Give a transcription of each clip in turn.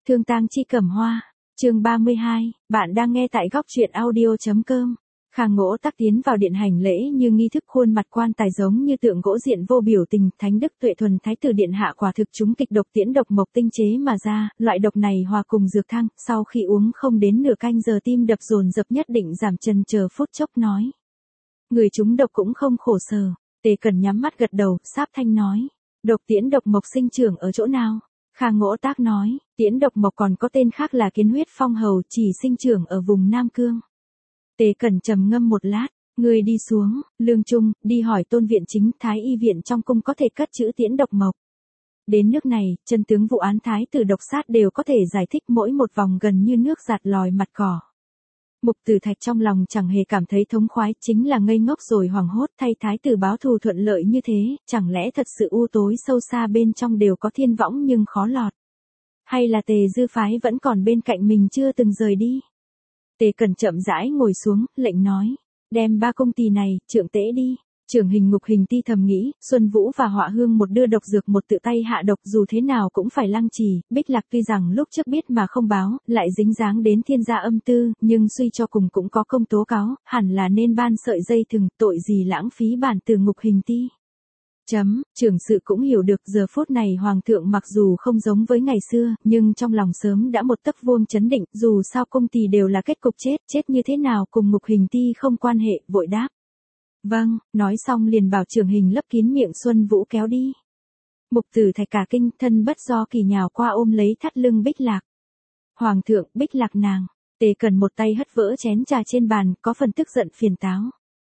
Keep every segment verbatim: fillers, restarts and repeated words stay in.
Thương tang chi cẩm hoa, chương ba mươi hai, bạn đang nghe tại góc truyện audio.com. Khang Ngỗ Tắc tiến vào điện hành lễ như nghi thức, khuôn mặt quan tài giống như tượng gỗ diện vô biểu tình. Thánh đức Tuệ Thuần Thái tử điện hạ quả thực trúng kịch độc tiễn độc mộc tinh chế mà ra, loại độc này hòa cùng dược thang, sau khi uống không đến nửa canh giờ tim đập dồn dập nhất định giảm, chần chờ phút chốc nói. Người trúng độc cũng không khổ sở. Tề Cần nhắm mắt gật đầu, sáp thanh nói. Độc tiễn độc mộc sinh trưởng ở chỗ nào? Khang Ngỗ Tác nói, tiễn độc mộc còn có tên khác là kiến huyết phong hầu, chỉ sinh trưởng ở vùng Nam Cương. Tề Cần trầm ngâm một lát, người đi xuống, Lương Trung, đi hỏi Tôn viện chính Thái y viện trong cung có thể cất trữ tiễn độc mộc. Đến nước này, chân tướng vụ án Thái tử độc sát đều có thể giải thích mỗi một vòng gần như nước giạt lòi mặt cỏ. Mục Tử Thạch trong lòng chẳng hề cảm thấy thống khoái, chính là ngây ngốc rồi hoảng hốt, thay Thái tử báo thù thuận lợi như thế, chẳng lẽ thật sự u tối sâu xa bên trong đều có thiên võng nhưng khó lọt. Hay là Tề Dư phái vẫn còn bên cạnh mình chưa từng rời đi. Tề Cần chậm rãi ngồi xuống, lệnh nói, đem ba công tỳ này, trượng tế đi. Trưởng hình Ngục Hình Ti thầm nghĩ, Xuân Vũ và Họa Hương một đưa độc dược một tự tay hạ độc, dù thế nào cũng phải lăng trì. Bích Lạc tuy rằng lúc trước biết mà không báo, lại dính dáng đến thiên gia âm tư, nhưng suy cho cùng cũng có công tố cáo, hẳn là nên ban sợi dây thừng, tội gì lãng phí bản từ Ngục Hình Ti. Chấm, trưởng sự cũng hiểu được giờ phút này Hoàng thượng mặc dù không giống với ngày xưa, nhưng trong lòng sớm đã một tấc vuông chấn định, dù sao công tỳ đều là kết cục chết, chết như thế nào cùng Ngục Hình Ti không quan hệ, vội đáp. Vâng, nói xong liền bảo trưởng hình lấp kín miệng Xuân Vũ kéo đi. Mục Tử Thạch cả kinh, thân bất do kỳ nhào qua ôm lấy thắt lưng Bích Lạc. Hoàng thượng, Bích Lạc nàng. Tề Cần một tay hất vỡ chén trà trên bàn, có phần tức giận phiền táo.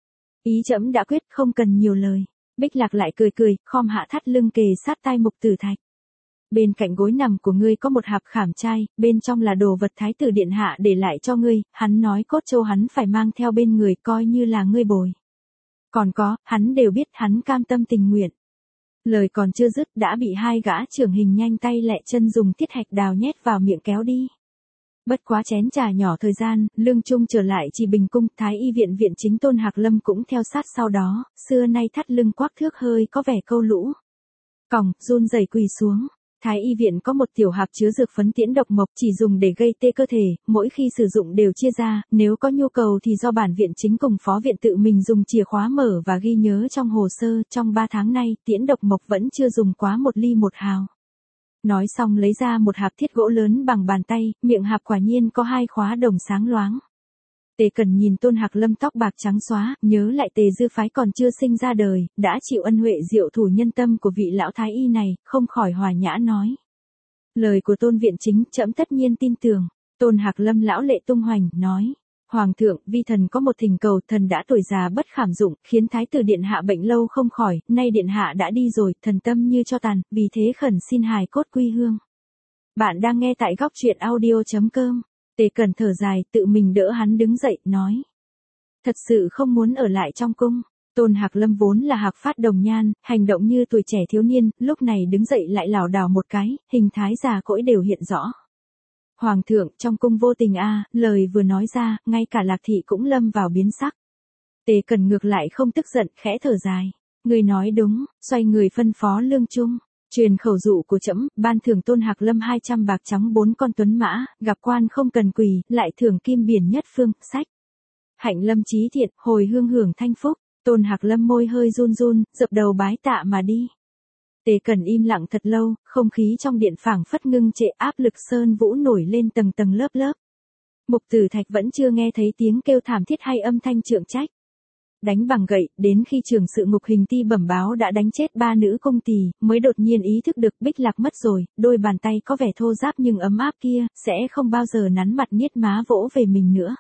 Ý trẫm đã quyết, không cần nhiều lời. Bích Lạc lại cười cười, khom hạ thắt lưng kề sát tai Mục Tử Thạch. Bên cạnh gối nằm của ngươi có một hạp khảm trai, bên trong là đồ vật Thái tử điện hạ để lại cho ngươi, hắn nói cốt châu hắn phải mang theo bên người coi như là ngươi bồi. Còn có, hắn đều biết, hắn cam tâm tình nguyện. Lời còn chưa dứt đã bị hai gã trưởng hình nhanh tay lẹ chân dùng thiết hạch đào nhét vào miệng kéo đi. Bất quá chén trà nhỏ thời gian, Lương Trung trở lại Trì Bình cung, Thái y viện viện chính Tôn Hạc Lâm cũng theo sát sau đó, xưa nay thắt lưng quắc thước hơi có vẻ câu lũ. Còng, run rẩy quỳ xuống. Thái y viện có một tiểu hạp chứa dược phấn tiễn độc mộc, chỉ dùng để gây tê cơ thể, mỗi khi sử dụng đều chia ra, nếu có nhu cầu thì do bản viện chính cùng phó viện tự mình dùng chìa khóa mở và ghi nhớ trong hồ sơ. Trong ba tháng nay, tiễn độc mộc vẫn chưa dùng quá một ly một hào. Nói xong lấy ra một hạp thiết gỗ lớn bằng bàn tay, miệng hạp quả nhiên có hai khóa đồng sáng loáng. Tề Cần nhìn Tôn Hạc Lâm tóc bạc trắng xóa, nhớ lại Tề Dư phái còn chưa sinh ra đời, đã chịu ân huệ diệu thủ nhân tâm của vị lão thái y này, không khỏi hòa nhã nói. Lời của Tôn viện chính, trẫm tất nhiên tin tưởng. Tôn Hạc Lâm lão lệ tung hoành, nói. Hoàng thượng, vi thần có một thỉnh cầu, thần đã tuổi già bất khảm dụng, khiến Thái tử điện hạ bệnh lâu không khỏi, nay điện hạ đã đi rồi, thần tâm như cho tàn, vì thế khẩn xin hài cốt quy hương. Bạn đang nghe tại góc truyện audio.com. Tề Cần thở dài, tự mình đỡ hắn đứng dậy, nói. Thật sự không muốn ở lại trong cung. Tôn Hạc Lâm vốn là Hạc Phát đồng nhan, hành động như tuổi trẻ thiếu niên, lúc này đứng dậy lại lảo đảo một cái, hình thái già cỗi đều hiện rõ. Hoàng thượng, trong cung vô tình a, lời vừa nói ra, ngay cả Lạc Thị cũng lâm vào biến sắc. Tề Cần ngược lại không tức giận, khẽ thở dài. Người nói đúng, xoay người phân phó Lương Trung. Truyền khẩu dụ của trẫm, ban thưởng Tôn Hạc Lâm hai trăm bạc trắng bốn con tuấn mã, gặp quan không cần quỳ, lại thưởng kim biển nhất phương, sách. Hạnh Lâm chí thiện, hồi hương hưởng thanh phúc. Tôn Hạc Lâm môi hơi run run, dập đầu bái tạ mà đi. Tề Cần im lặng thật lâu, không khí trong điện phảng phất ngưng trệ, áp lực sơn vũ nổi lên tầng tầng lớp lớp. Mục Tử Thạch vẫn chưa nghe thấy tiếng kêu thảm thiết hay âm thanh trượng trách. Đánh bằng gậy, đến khi trưởng sự Ngục Hình Ti bẩm báo đã đánh chết ba nữ công tỳ, mới đột nhiên ý thức được Bích Lạc mất rồi, đôi bàn tay có vẻ thô ráp nhưng ấm áp kia, sẽ không bao giờ nắn mặt niết má vỗ về mình nữa.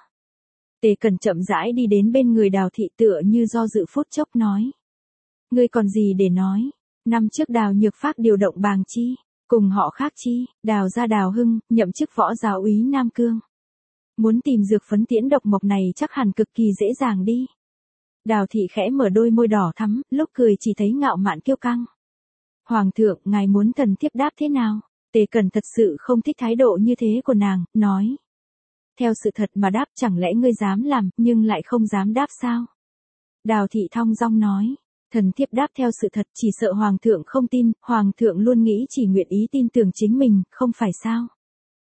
Tề Cần chậm rãi đi đến bên người Đào Thị tựa như do dự phút chốc nói. Ngươi còn gì để nói? Năm trước Đào Nhược Phác điều động Bàng Chi, cùng họ khác chi, Đào gia Đào Hưng, nhậm chức võ giáo úy Nam Cương. Muốn tìm dược phấn tiễn độc mộc này chắc hẳn cực kỳ dễ dàng đi. Đào Thị khẽ mở đôi môi đỏ thắm, lúc cười chỉ thấy ngạo mạn kiêu căng. Hoàng thượng, ngài muốn thần thiếp đáp thế nào? Tề Cần thật sự không thích thái độ như thế của nàng, nói. Theo sự thật mà đáp, chẳng lẽ ngươi dám làm, nhưng lại không dám đáp sao? Đào Thị thong dong nói. Thần thiếp đáp theo sự thật, chỉ sợ Hoàng thượng không tin, Hoàng thượng luôn nghĩ chỉ nguyện ý tin tưởng chính mình, không phải sao?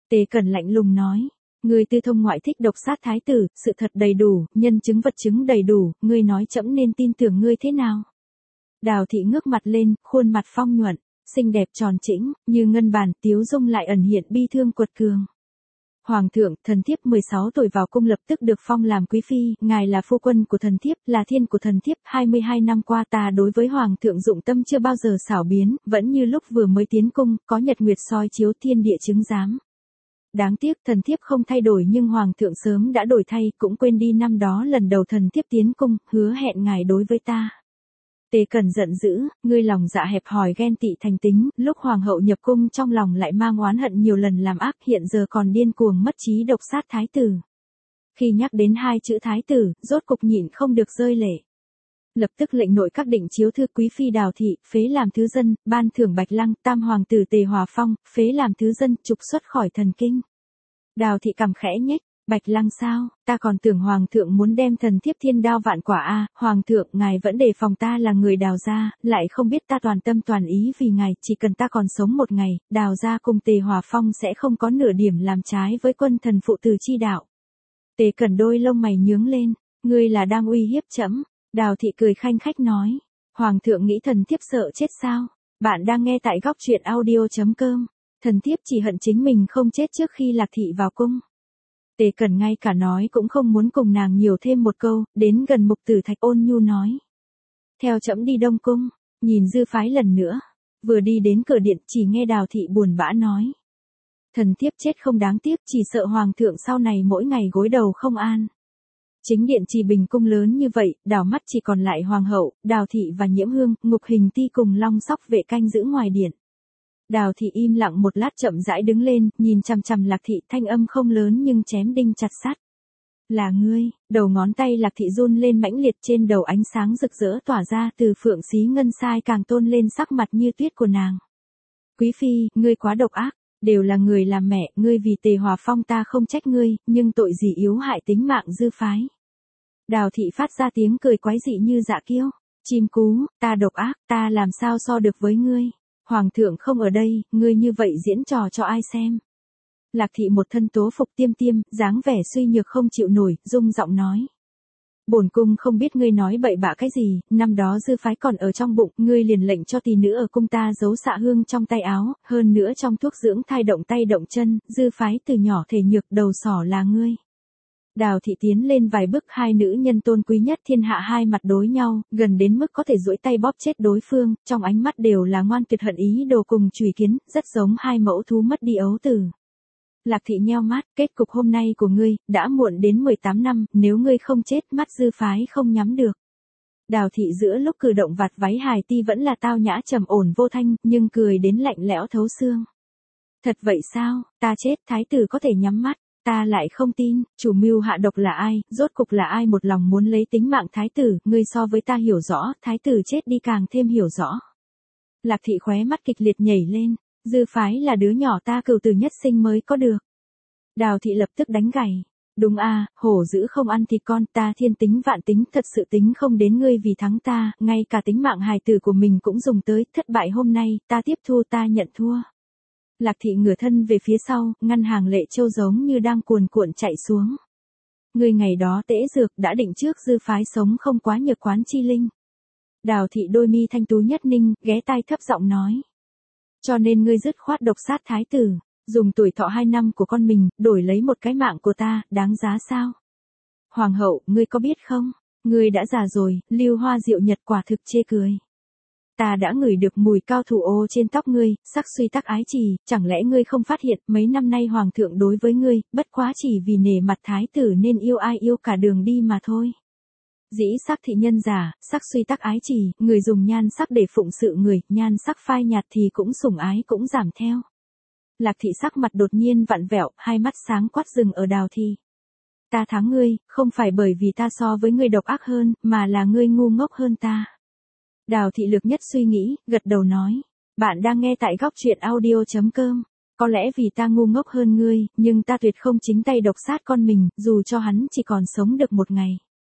Tề Cẩn lạnh lùng nói. Ngươi tư thông ngoại thích độc sát thái tử, sự thật đầy đủ, nhân chứng vật chứng đầy đủ, ngươi nói trẫm nên tin tưởng ngươi thế nào? Đào thị ngước mặt lên, khuôn mặt phong nhuận, xinh đẹp tròn trĩnh, như ngân bàn, tiếu dung lại ẩn hiện bi thương quật cường. Hoàng thượng, thần thiếp mười sáu tuổi vào cung lập tức được phong làm quý phi, ngài là phu quân của thần thiếp, là thiên của thần thiếp, hai mươi hai năm qua ta đối với hoàng thượng dụng tâm chưa bao giờ xảo biến, vẫn như lúc vừa mới tiến cung, có nhật nguyệt soi chiếu thiên địa chứng giám. Đáng tiếc thần thiếp không thay đổi nhưng hoàng thượng sớm đã đổi thay, cũng quên đi năm đó lần đầu thần thiếp tiến cung, hứa hẹn ngài đối với ta. Tề Cẩn giận dữ, ngươi lòng dạ hẹp hòi ghen tị thành tính, lúc hoàng hậu nhập cung trong lòng lại mang oán hận nhiều lần làm ác, hiện giờ còn điên cuồng mất trí độc sát thái tử. Khi nhắc đến hai chữ thái tử, rốt cục nhịn không được rơi lệ. Lập tức lệnh nội các định chiếu thư quý phi Đào thị, phế làm thứ dân, ban thưởng Bạch Lăng, tam hoàng tử Tề Hòa Phong, phế làm thứ dân, trục xuất khỏi thần kinh. Đào thị cằm khẽ nhếch, Bạch Lăng sao, ta còn tưởng hoàng thượng muốn đem thần thiếp thiên đao vạn quả a, hoàng thượng ngài vẫn đề phòng ta là người Đào gia, lại không biết ta toàn tâm toàn ý vì ngài, chỉ cần ta còn sống một ngày, Đào gia cùng Tề Hòa Phong sẽ không có nửa điểm làm trái với quân thần phụ tử chi đạo. Tề Cẩn đôi lông mày nhướng lên, ngươi là đang uy hiếp trẫm. Đào thị cười khanh khách nói, hoàng thượng nghĩ thần thiếp sợ chết sao? Bạn đang nghe tại góc truyện audio chấm com. Thần thiếp chỉ hận chính mình không chết trước khi Lạc thị vào cung. Tề Cẩn ngay cả nói cũng không muốn cùng nàng nhiều thêm một câu, đến gần Mục Tử Thạch ôn nhu nói. Theo trẫm đi Đông Cung, nhìn Dư phái lần nữa. Vừa đi đến cửa điện chỉ nghe Đào thị buồn bã nói. Thần thiếp chết không đáng tiếc, chỉ sợ hoàng thượng sau này mỗi ngày gối đầu không an. Chính điện Trì Bình cung lớn như vậy, đảo mắt chỉ còn lại hoàng hậu, Đào thị và Nhiễm Hương, Ngục Hình Ti cùng Long Sóc vệ canh giữ ngoài điện. Đào thị im lặng một lát chậm rãi đứng lên, nhìn chằm chằm Lạc thị, thanh âm không lớn nhưng chém đinh chặt sắt. Là ngươi, đầu ngón tay Lạc thị run lên mãnh liệt, trên đầu ánh sáng rực rỡ tỏa ra, từ phượng xí ngân sai càng tôn lên sắc mặt như tuyết của nàng. Quý phi, ngươi quá độc ác, đều là người làm mẹ, ngươi vì Tề Hòa Phong ta không trách ngươi, nhưng tội gì yếu hại tính mạng Dư phái. Đào thị phát ra tiếng cười quái dị như dạ kiêu. Chim cú, ta độc ác, ta làm sao so được với ngươi. Hoàng thượng không ở đây, ngươi như vậy diễn trò cho ai xem. Lạc thị một thân tố phục tiêm tiêm, dáng vẻ suy nhược không chịu nổi, rung giọng nói. Bổn cung không biết ngươi nói bậy bạ cái gì, năm đó Dư phái còn ở trong bụng, ngươi liền lệnh cho tỷ nữ ở cung ta giấu xạ hương trong tay áo, hơn nữa trong thuốc dưỡng thai động tay động chân, Dư phái từ nhỏ thể nhược đầu sỏ là ngươi. Đào thị tiến lên vài bước, hai nữ nhân tôn quý nhất thiên hạ hai mặt đối nhau, gần đến mức có thể duỗi tay bóp chết đối phương, trong ánh mắt đều là ngoan tuyệt hận ý đồ cùng chùy kiến, rất giống hai mẫu thú mất đi ấu tử. Lạc thị nheo mắt, kết cục hôm nay của ngươi, đã muộn đến mười tám năm, nếu ngươi không chết mắt Dư phái không nhắm được. Đào thị giữa lúc cử động vạt váy hài ti vẫn là tao nhã trầm ổn vô thanh, nhưng cười đến lạnh lẽo thấu xương. Thật vậy sao, ta chết thái tử có thể nhắm mắt, ta lại không tin, chủ mưu hạ độc là ai, rốt cục là ai một lòng muốn lấy tính mạng thái tử, ngươi so với ta hiểu rõ, thái tử chết đi càng thêm hiểu rõ. Lạc thị khóe mắt kịch liệt nhảy lên. Dư phái là đứa nhỏ ta cừu tử nhất sinh mới có được. Đào thị lập tức đánh gảy. Đúng a, hổ dữ không ăn thịt con, ta thiên tính vạn tính, thật sự tính không đến ngươi vì thắng ta, ngay cả tính mạng hài tử của mình cũng dùng tới, thất bại hôm nay, ta tiếp thu, ta nhận thua. Lạc thị ngửa thân về phía sau, ngăn hàng lệ châu giống như đang cuồn cuộn chạy xuống. Ngươi ngày đó tễ dược đã định trước Dư phái sống không quá nhược quán chi linh. Đào thị đôi mi thanh tú nhất ninh, ghé tai thấp giọng nói. Cho nên ngươi dứt khoát độc sát thái tử, dùng tuổi thọ hai năm của con mình, đổi lấy một cái mạng của ta, đáng giá sao? Hoàng hậu, ngươi có biết không? Ngươi đã già rồi, Lưu Hoa Diệu Nhật quả thực chê cười. Ta đã ngửi được mùi cao thủ ô trên tóc ngươi, sắc suy tắc ái trì, chẳng lẽ ngươi không phát hiện mấy năm nay hoàng thượng đối với ngươi, bất quá chỉ vì nể mặt thái tử nên yêu ai yêu cả đường đi mà thôi. Dĩ sắc thị nhân giả, sắc suy tắc ái trì, người dùng nhan sắc để phụng sự người, nhan sắc phai nhạt thì cũng sủng ái cũng giảm theo. Lạc thị sắc mặt đột nhiên vặn vẹo, hai mắt sáng quát dừng ở Đào thị. Ta thắng ngươi, không phải bởi vì ta so với ngươi độc ác hơn, mà là ngươi ngu ngốc hơn ta. Đào thị lực nhất suy nghĩ, gật đầu nói. Bạn đang nghe tại góc truyện audio chấm com. Có lẽ vì ta ngu ngốc hơn ngươi, nhưng ta tuyệt không chính tay độc sát con mình, dù cho hắn chỉ còn sống được một ngày.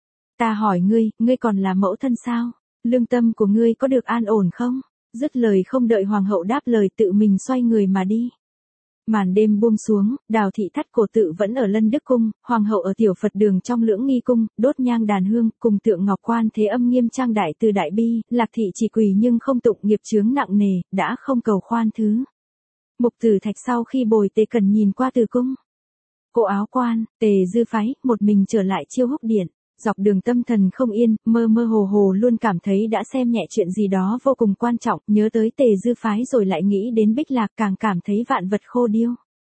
Ta hỏi ngươi, ngươi còn là mẫu thân sao? Lương tâm của ngươi có được an ổn không? Dứt lời không đợi hoàng hậu đáp lời tự mình xoay người mà đi. Màn đêm buông xuống, Đào thị thắt cổ tự vẫn ở Lân Đức cung, hoàng hậu ở tiểu Phật đường trong Lưỡng Nghi cung, đốt nhang đàn hương, cùng tượng ngọc quan thế âm nghiêm trang đại từ đại bi, Lạc thị chỉ quỳ nhưng không tụng, nghiệp chướng nặng nề, đã không cầu khoan thứ. Mục Tử Thạch sau khi bồi Tề Cần nhìn qua từ cung, cô áo quan, Tề Dư phái, một mình trở lại Chiêu Húc điện. Dọc đường tâm thần không yên, mơ mơ hồ hồ luôn cảm thấy đã xem nhẹ chuyện gì đó vô cùng quan trọng, nhớ tới Tề Dư phái rồi lại nghĩ đến Bích Lạc, càng cảm thấy vạn vật khô điêu,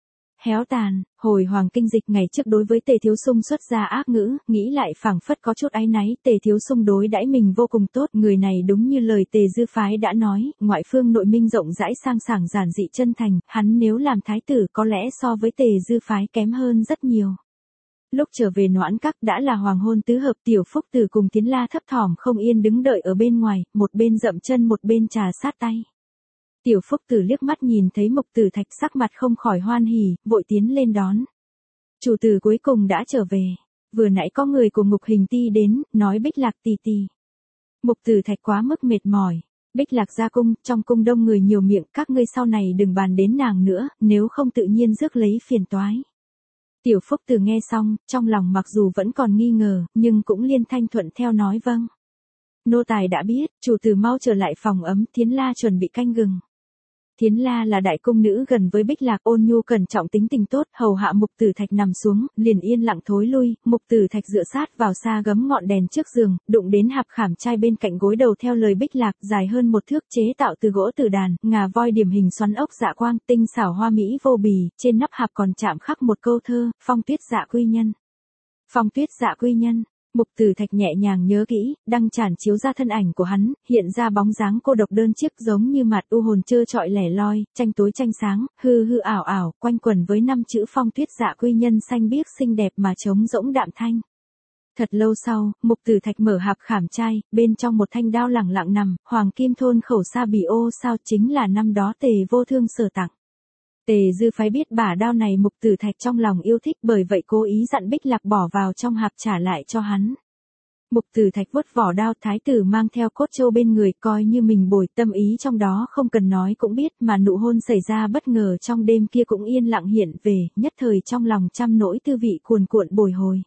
héo tàn. Hồi hoàng kinh dịch ngày trước đối với Tề Thiếu Sung xuất ra ác ngữ, nghĩ lại phảng phất có chút áy náy, Tề Thiếu Sung đối đãi mình vô cùng tốt, người này đúng như lời Tề Dư phái đã nói, ngoại phương nội minh rộng rãi sang sảng giản dị chân thành, hắn nếu làm thái tử có lẽ so với Tề Dư phái kém hơn rất nhiều. Lúc trở về Noãn Các đã là hoàng hôn tứ hợp, Tiểu Phúc Tử cùng Tiến La thấp thỏm không yên đứng đợi ở bên ngoài, một bên dậm chân một bên trà sát tay. Tiểu Phúc Tử liếc mắt nhìn thấy Mục Tử Thạch sắc mặt không khỏi hoan hỉ, vội tiến lên đón. Chủ tử cuối cùng đã trở về, vừa nãy có người của Ngục Hình Ti đến, nói Bích Lạc tỷ tỷ. Mục Tử Thạch quá mức mệt mỏi. Bích Lạc ra cung, trong cung đông người nhiều miệng, các ngươi sau này đừng bàn đến nàng nữa, nếu không tự nhiên rước lấy phiền toái. Tiểu Phúc Tử nghe xong, trong lòng mặc dù vẫn còn nghi ngờ, nhưng cũng liên thanh thuận theo nói vâng. Nô tài đã biết, chủ tử mau trở lại phòng ấm, Thiến La chuẩn bị canh gừng. Thiến La là đại cung nữ gần với Bích Lạc, ôn nhu cẩn trọng tính tình tốt, hầu hạ Mục Tử Thạch nằm xuống, liền yên lặng thối lui, Mục Tử Thạch dựa sát vào xa gấm ngọn đèn trước giường, đụng đến hạp khảm trai bên cạnh gối đầu theo lời Bích Lạc, dài hơn một thước chế tạo từ gỗ tử đàn, ngà voi điểm hình xoắn ốc dạ quang, tinh xảo hoa mỹ vô bì, trên nắp hạp còn chạm khắc một câu thơ, phong tuyết dạ quy nhân. Phong tuyết dạ quy nhân. Mục Tử Thạch nhẹ nhàng nhớ kỹ, đăng tràn chiếu ra thân ảnh của hắn, hiện ra bóng dáng cô độc đơn chiếc giống như mặt u hồn trơ trọi lẻ loi, tranh tối tranh sáng, hư hư ảo ảo, quanh quẩn với năm chữ phong tuyết dạ quy nhân xanh biếc xinh đẹp mà trống rỗng đạm thanh. Thật lâu sau, Mục Tử Thạch mở hạp khảm trai, bên trong một thanh đao lẳng lặng nằm, hoàng kim thôn khẩu sa bì ô sao chính là năm đó Tề Vô Thương sở tặng. Tề Dư phái biết bả đao này Mục Tử Thạch trong lòng yêu thích, bởi vậy cố ý dặn Bích Lạc bỏ vào trong hạp trả lại cho hắn. Mục Tử Thạch vuốt vỏ đao, thái tử mang theo cốt châu bên người, coi như mình bồi, tâm ý trong đó không cần nói cũng biết, mà nụ hôn xảy ra bất ngờ trong đêm kia cũng yên lặng hiện về, nhất thời trong lòng trăm nỗi tư vị cuồn cuộn bồi hồi.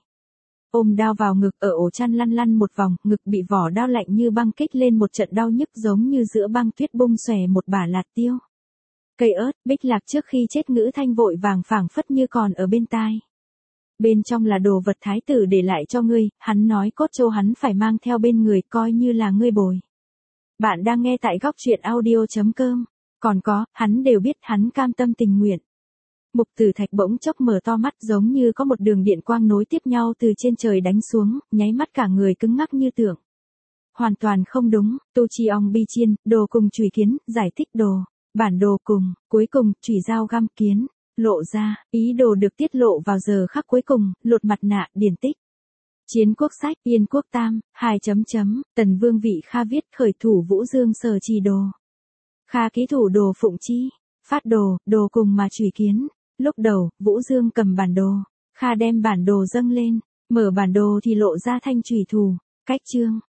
Ôm đao vào ngực, ở ổ chăn lăn lăn một vòng, ngực bị vỏ đao lạnh như băng kích lên một trận đau nhức, giống như giữa băng tuyết bung xòe một bả lạt tiêu. Cây ớt, Bích Lạc trước khi chết ngữ thanh vội vàng phảng phất như còn ở bên tai. Bên trong là đồ vật thái tử để lại cho ngươi, hắn nói cốt châu hắn phải mang theo bên người, coi như là ngươi bồi. Bạn đang nghe tại góc truyện audio chấm com. Còn có, hắn đều biết, hắn cam tâm tình nguyện. Mục Tử Thạch bỗng chốc mở to mắt, giống như có một đường điện quang nối tiếp nhau từ trên trời đánh xuống, nháy mắt cả người cứng ngắc như tượng. Hoàn toàn không đúng, tu chi ong bi chiên, đồ cùng chùy kiến, giải thích đồ, bản đồ cùng, cuối cùng, chùy dao găm kiến, lộ ra, ý đồ được tiết lộ vào giờ khắc cuối cùng, lột mặt nạ, điển tích. Chiến quốc sách, Yên quốc tam, hai chấm chấm, Tần Vương Vị Kha viết khởi thủ Vũ Dương sở trì đồ. Kha ký thủ đồ Phụng Chi, phát đồ, đồ cùng mà chùy kiến. Lúc đầu, Vũ Dương cầm bản đồ, Kha đem bản đồ dâng lên, mở bản đồ thì lộ ra thanh chùy thủ, cách chương,